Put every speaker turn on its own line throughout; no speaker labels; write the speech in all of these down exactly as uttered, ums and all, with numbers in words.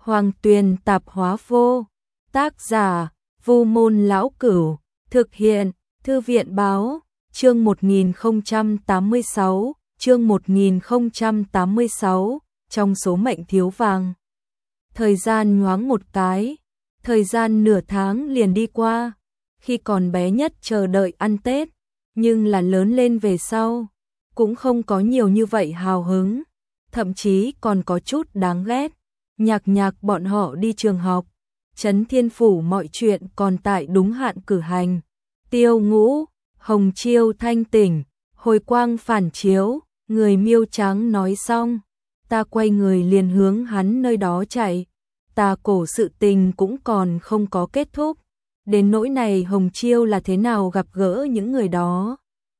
Hoàng Tuyền Tạp Hóa Vô. Tác giả: Vu Môn Lão Cửu. Thực hiện: Thư viện Báo. Chương một nghìn không trăm tám mươi sáu, chương một nghìn không trăm tám mươi sáu, trong số mệnh thiếu vàng. Thời gian nhoáng một cái, thời gian nửa tháng liền đi qua, khi còn bé nhất chờ đợi ăn Tết, nhưng là lớn lên về sau, cũng không có nhiều như vậy hào hứng, thậm chí còn có chút đáng ghét. Nhạc nhạc bọn họ đi trường học, Trấn Thiên Phủ mọi chuyện còn tại đúng hạn cử hành. Tiêu Ngũ, Hồng Chiêu thanh tỉnh, hồi quang phản chiếu, người miêu trắng nói xong, ta quay người liền hướng hắn nơi đó chạy. Ta cổ sự tình cũng còn không có kết thúc, đến nỗi này Hồng Chiêu là thế nào gặp gỡ những người đó,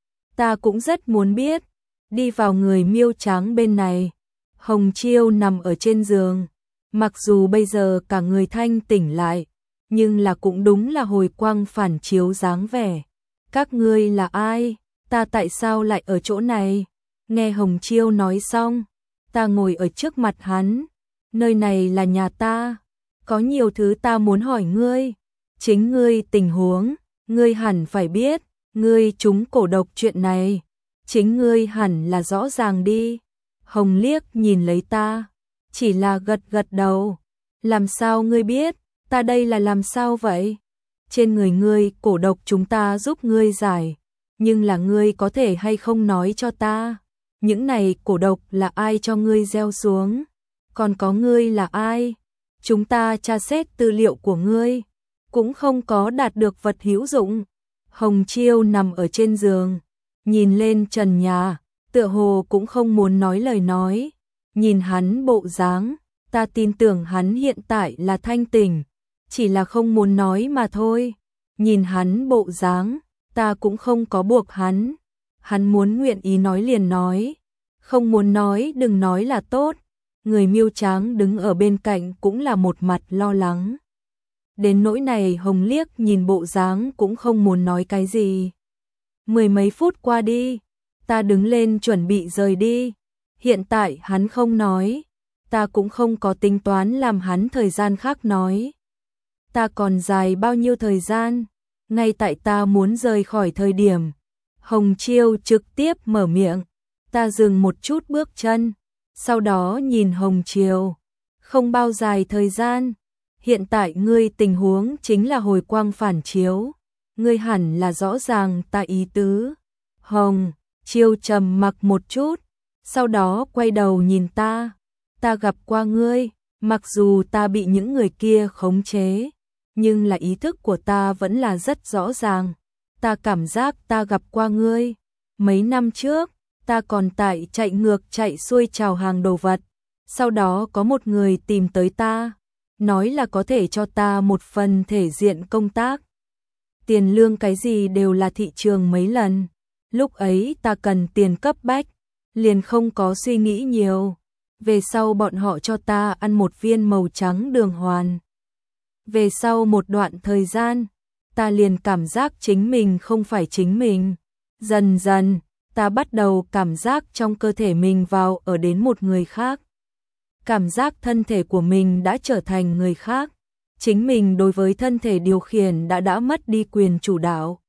ta cũng rất muốn biết. Đi vào người miêu trắng bên này, Hồng Chiêu nằm ở trên giường, mặc dù bây giờ cả người thanh tỉnh lại, nhưng là cũng đúng là hồi quang phản chiếu dáng vẻ. Các ngươi là ai? Ta tại sao lại ở chỗ này? Nghe Hồng Chiêu nói xong, ta ngồi ở trước mặt hắn. Nơi này là nhà ta, có nhiều thứ ta muốn hỏi ngươi. Chính ngươi tình huống, ngươi hẳn phải biết, ngươi trúng cổ độc chuyện này, chính ngươi hẳn là rõ ràng đi. Hồng liếc nhìn lấy ta, chỉ là gật gật đầu. Làm sao ngươi biết? Ta đây là làm sao vậy? Trên người ngươi cổ độc chúng ta giúp ngươi giải, nhưng là ngươi có thể hay không nói cho ta, những này cổ độc là ai cho ngươi gieo xuống? Còn có ngươi là ai? Chúng ta tra xét tư liệu của ngươi, cũng không có đạt được vật hữu dụng. Hồng Chiêu nằm ở trên giường, nhìn lên trần nhà, tựa hồ cũng không muốn nói lời nói. Nhìn hắn bộ dáng, ta tin tưởng hắn hiện tại là thanh tỉnh, chỉ là không muốn nói mà thôi. Nhìn hắn bộ dáng, ta cũng không có buộc hắn. Hắn muốn nguyện ý nói liền nói, không muốn nói đừng nói là tốt. Người miêu trắng đứng ở bên cạnh cũng là một mặt lo lắng. Đến nỗi này Hồng liếc nhìn bộ dáng cũng không muốn nói cái gì. Mười mấy phút qua đi, ta đứng lên chuẩn bị rời đi. Hiện tại hắn không nói, ta cũng không có tính toán làm hắn thời gian khác nói. Ta còn dài bao nhiêu thời gian? Ngay tại ta muốn rời khỏi thời điểm, Hồng Chiêu trực tiếp mở miệng. Ta dừng một chút bước chân, sau đó nhìn Hồng Chiêu. Không bao dài thời gian, hiện tại ngươi tình huống chính là hồi quang phản chiếu, ngươi hẳn là rõ ràng ta ý tứ. Hồng Chiêu trầm mặc một chút, sau đó quay đầu nhìn ta. Ta gặp qua ngươi, mặc dù ta bị những người kia khống chế, nhưng là ý thức của ta vẫn là rất rõ ràng. Ta cảm giác ta gặp qua ngươi. Mấy năm trước, ta còn tại chạy ngược chạy xuôi chào hàng đồ vật. Sau đó có một người tìm tới ta, nói là có thể cho ta một phần thể diện công tác. Tiền lương cái gì đều là thị trường mấy lần. Lúc ấy ta cần tiền cấp bách, liền không có suy nghĩ nhiều. Về sau bọn họ cho ta ăn một viên màu trắng đường hoàn. Về sau một đoạn thời gian, ta liền cảm giác chính mình không phải chính mình. Dần dần, ta bắt đầu cảm giác trong cơ thể mình vào ở đến một người khác. Cảm giác thân thể của mình đã trở thành người khác. Chính mình đối với thân thể điều khiển đã đã mất đi quyền chủ đạo.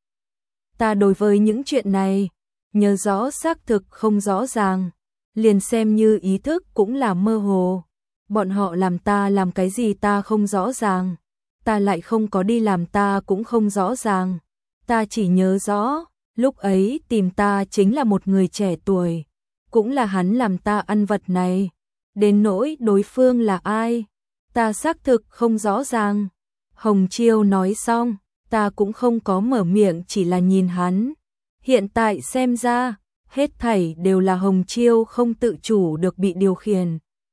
Ta đối với những chuyện này, nhớ rõ xác thực không rõ ràng. Liền xem như ý thức cũng là mơ hồ. Bọn họ làm ta làm cái gì ta không rõ ràng. Ta lại không có đi làm ta cũng không rõ ràng. Ta chỉ nhớ rõ, lúc ấy tìm ta chính là một người trẻ tuổi. Cũng là hắn làm ta ăn vật này. Đến nỗi đối phương là ai, ta xác thực không rõ ràng. Hồng Chiêu nói xong, ta cũng không có mở miệng, chỉ là nhìn hắn. Hiện tại xem ra, hết thảy đều là Hồng Chiêu không tự chủ được bị điều khiển.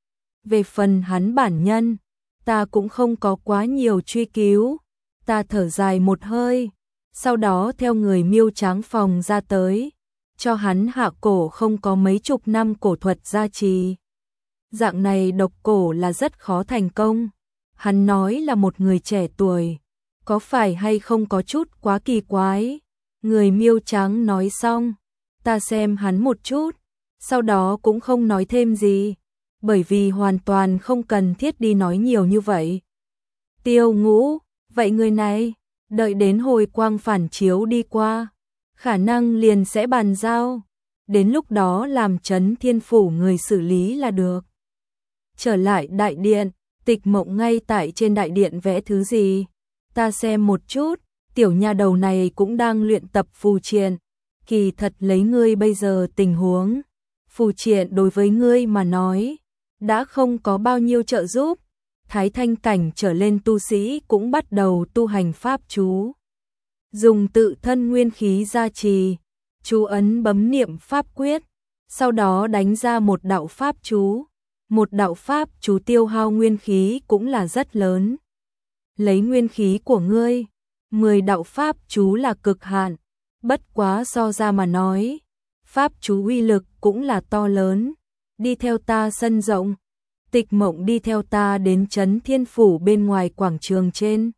Về phần hắn bản nhân, ta cũng không có quá nhiều truy cứu. Ta thở dài một hơi, sau đó theo người miêu trắng phòng ra tới, cho hắn hạ cổ không có mấy chục năm cổ thuật gia trì. Dạng này độc cổ là rất khó thành công. Hắn nói là một người trẻ tuổi, có phải hay không có chút quá kỳ quái? Người miêu trắng nói xong, ta xem hắn một chút, sau đó cũng không nói thêm gì. bởi vì hoàn toàn không cần thiết đi nói nhiều như vậy. Tiêu Ngũ, vậy người này, đợi đến hồi quang phản chiếu đi qua, khả năng liền sẽ bàn giao, đến lúc đó làm Trấn Thiên Phủ người xử lý là được. Trở lại đại điện, Tịch Mộng ngay tại trên đại điện vẽ thứ gì, ta xem một chút, tiểu nha đầu này cũng đang luyện tập phù triện, kỳ thật lấy ngươi bây giờ tình huống, phù triện đối với ngươi mà nói, đã không có bao nhiêu trợ giúp, thái thanh cảnh trở lên tu sĩ cũng bắt đầu tu hành pháp chú. Dùng tự thân nguyên khí gia trì, chú ấn bấm niệm pháp quyết, sau đó đánh ra một đạo pháp chú. Một đạo pháp chú tiêu hao nguyên khí cũng là rất lớn. Lấy nguyên khí của ngươi, mười đạo pháp chú là cực hạn, bất quá so ra mà nói, pháp chú uy lực cũng là to lớn. Đi theo ta sân rộng. Tịch Mộng đi theo ta đến Trấn Thiên Phủ bên ngoài quảng trường trên.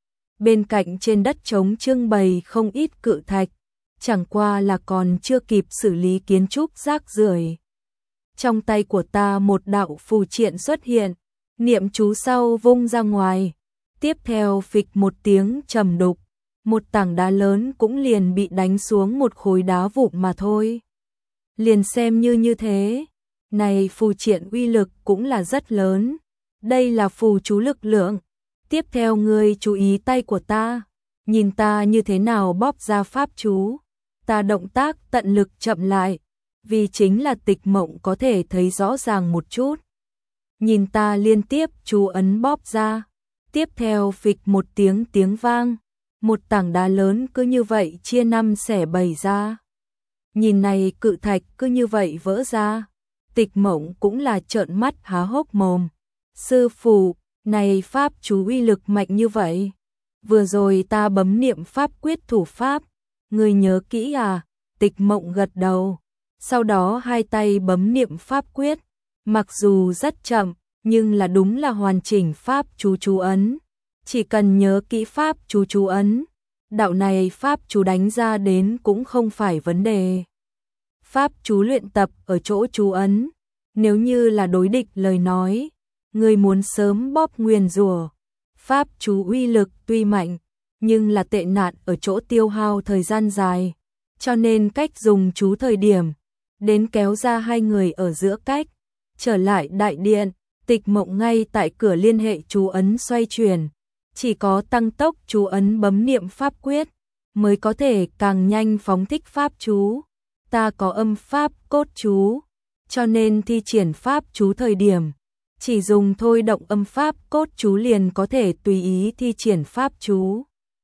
Bên cạnh trên đất trống trưng bày không ít cự thạch, chẳng qua là còn chưa kịp xử lý kiến trúc rác rưởi. Trong tay của ta một đạo phù triện xuất hiện, niệm chú sau vung ra ngoài, tiếp theo phịch một tiếng trầm đục, một tảng đá lớn cũng liền bị đánh xuống một khối đá vụn mà thôi. Liền xem như như thế, này phù triện uy lực cũng là rất lớn, đây là phù chú lực lượng. Tiếp theo ngươi chú ý tay của ta, nhìn ta như thế nào bóp ra pháp chú, ta động tác tận lực chậm lại, vì chính là Tịch Mộng có thể thấy rõ ràng một chút. Nhìn ta liên tiếp chú ấn bóp ra, tiếp theo phịch một tiếng tiếng vang, một tảng đá lớn cứ như vậy chia năm xẻ bảy ra. Nhìn này cự thạch cứ như vậy vỡ ra, Tịch Mộng cũng là trợn mắt há hốc mồm. Sư phụ, này pháp chú uy lực mạnh như vậy. Vừa rồi ta bấm niệm pháp quyết thủ pháp, ngươi nhớ kỹ à? Tịch Mộng gật đầu. Sau đó hai tay bấm niệm pháp quyết, mặc dù rất chậm, nhưng là đúng là hoàn chỉnh pháp chú chú ấn. Chỉ cần nhớ kỹ pháp chú chú ấn, đạo này pháp chú đánh ra đến cũng không phải vấn đề. Pháp chú luyện tập ở chỗ chú ấn, nếu như là đối địch lời nói, người muốn sớm bóp nguyền rủa. Pháp chú uy lực tuy mạnh, nhưng là tệ nạn ở chỗ tiêu hao thời gian dài, cho nên cách dùng chú thời điểm, đến kéo ra hai người ở giữa cách. Trở lại đại điện, Tịch Mộng ngay tại cửa liên hệ chú ấn xoay chuyển, chỉ có tăng tốc chú ấn bấm niệm pháp quyết, mới có thể càng nhanh phóng thích pháp chú. Ta có âm pháp cốt chú, cho nên thi triển pháp chú thời điểm, chỉ dùng thôi động âm pháp cốt chú liền có thể tùy ý thi triển pháp chú.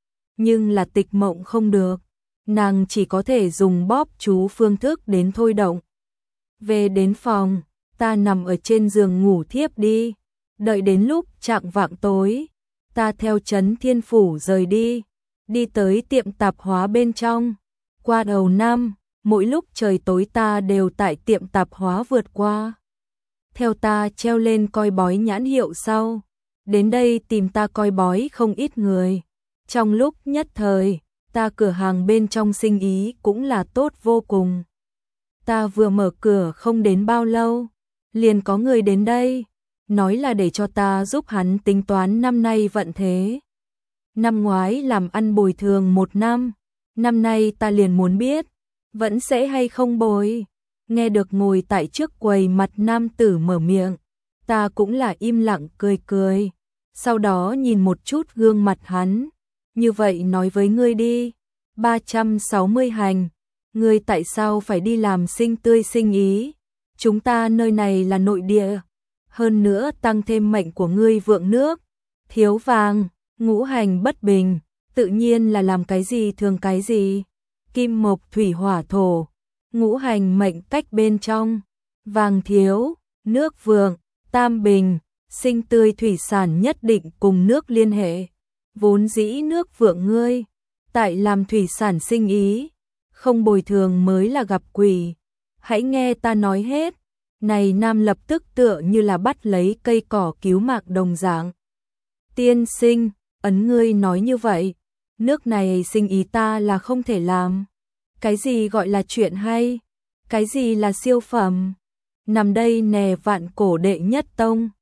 Nhưng là Tịch Mộng không được, nàng chỉ có thể dùng bóp chú phương thức đến thôi động. Về đến phòng, ta nằm ở trên giường ngủ thiếp đi, đợi đến lúc chạng vạng tối, ta theo Trấn Thiên Phủ rời đi, đi tới tiệm tạp hóa bên trong. Qua đầu năm, mỗi lúc trời tối ta đều tại tiệm tạp hóa vượt qua. Theo ta treo lên coi bói nhãn hiệu sau, đến đây tìm ta coi bói không ít người. Trong lúc nhất thời, ta cửa hàng bên trong sinh ý cũng là tốt vô cùng. Ta vừa mở cửa không đến bao lâu, liền có người đến đây, nói là để cho ta giúp hắn tính toán năm nay vận thế. Năm ngoái làm ăn bồi thường một năm, năm nay ta liền muốn biết, vẫn sẽ hay không bồi. Nghe được ngồi tại trước quầy mặt nam tử mở miệng, ta cũng là im lặng cười cười, sau đó nhìn một chút gương mặt hắn, như vậy nói với ngươi đi, ba trăm sáu mươi hành, ngươi tại sao phải đi làm sinh tươi sinh ý, chúng ta nơi này là nội địa, hơn nữa tăng thêm mệnh của ngươi vượng nước, thiếu vàng, ngũ hành bất bình, tự nhiên là làm cái gì thường cái gì, kim mộc thủy hỏa thổ. Ngũ hành mệnh cách bên trong, vàng thiếu, nước vượng, tam bình, sinh tươi thủy sản nhất định cùng nước liên hệ. Vốn dĩ nước vượng ngươi, tại làm thủy sản sinh ý, không bồi thường mới là gặp quỷ. Hãy nghe ta nói hết. Này nam lập tức tựa như là bắt lấy cây cỏ cứu mạng đồng dạng. Tiên sinh, ấn ngươi nói như vậy, nước này sinh ý ta là không thể làm. Cái gì gọi là chuyện hay? Cái gì là siêu phẩm? nằm đây nè vạn cổ đệ nhất tông.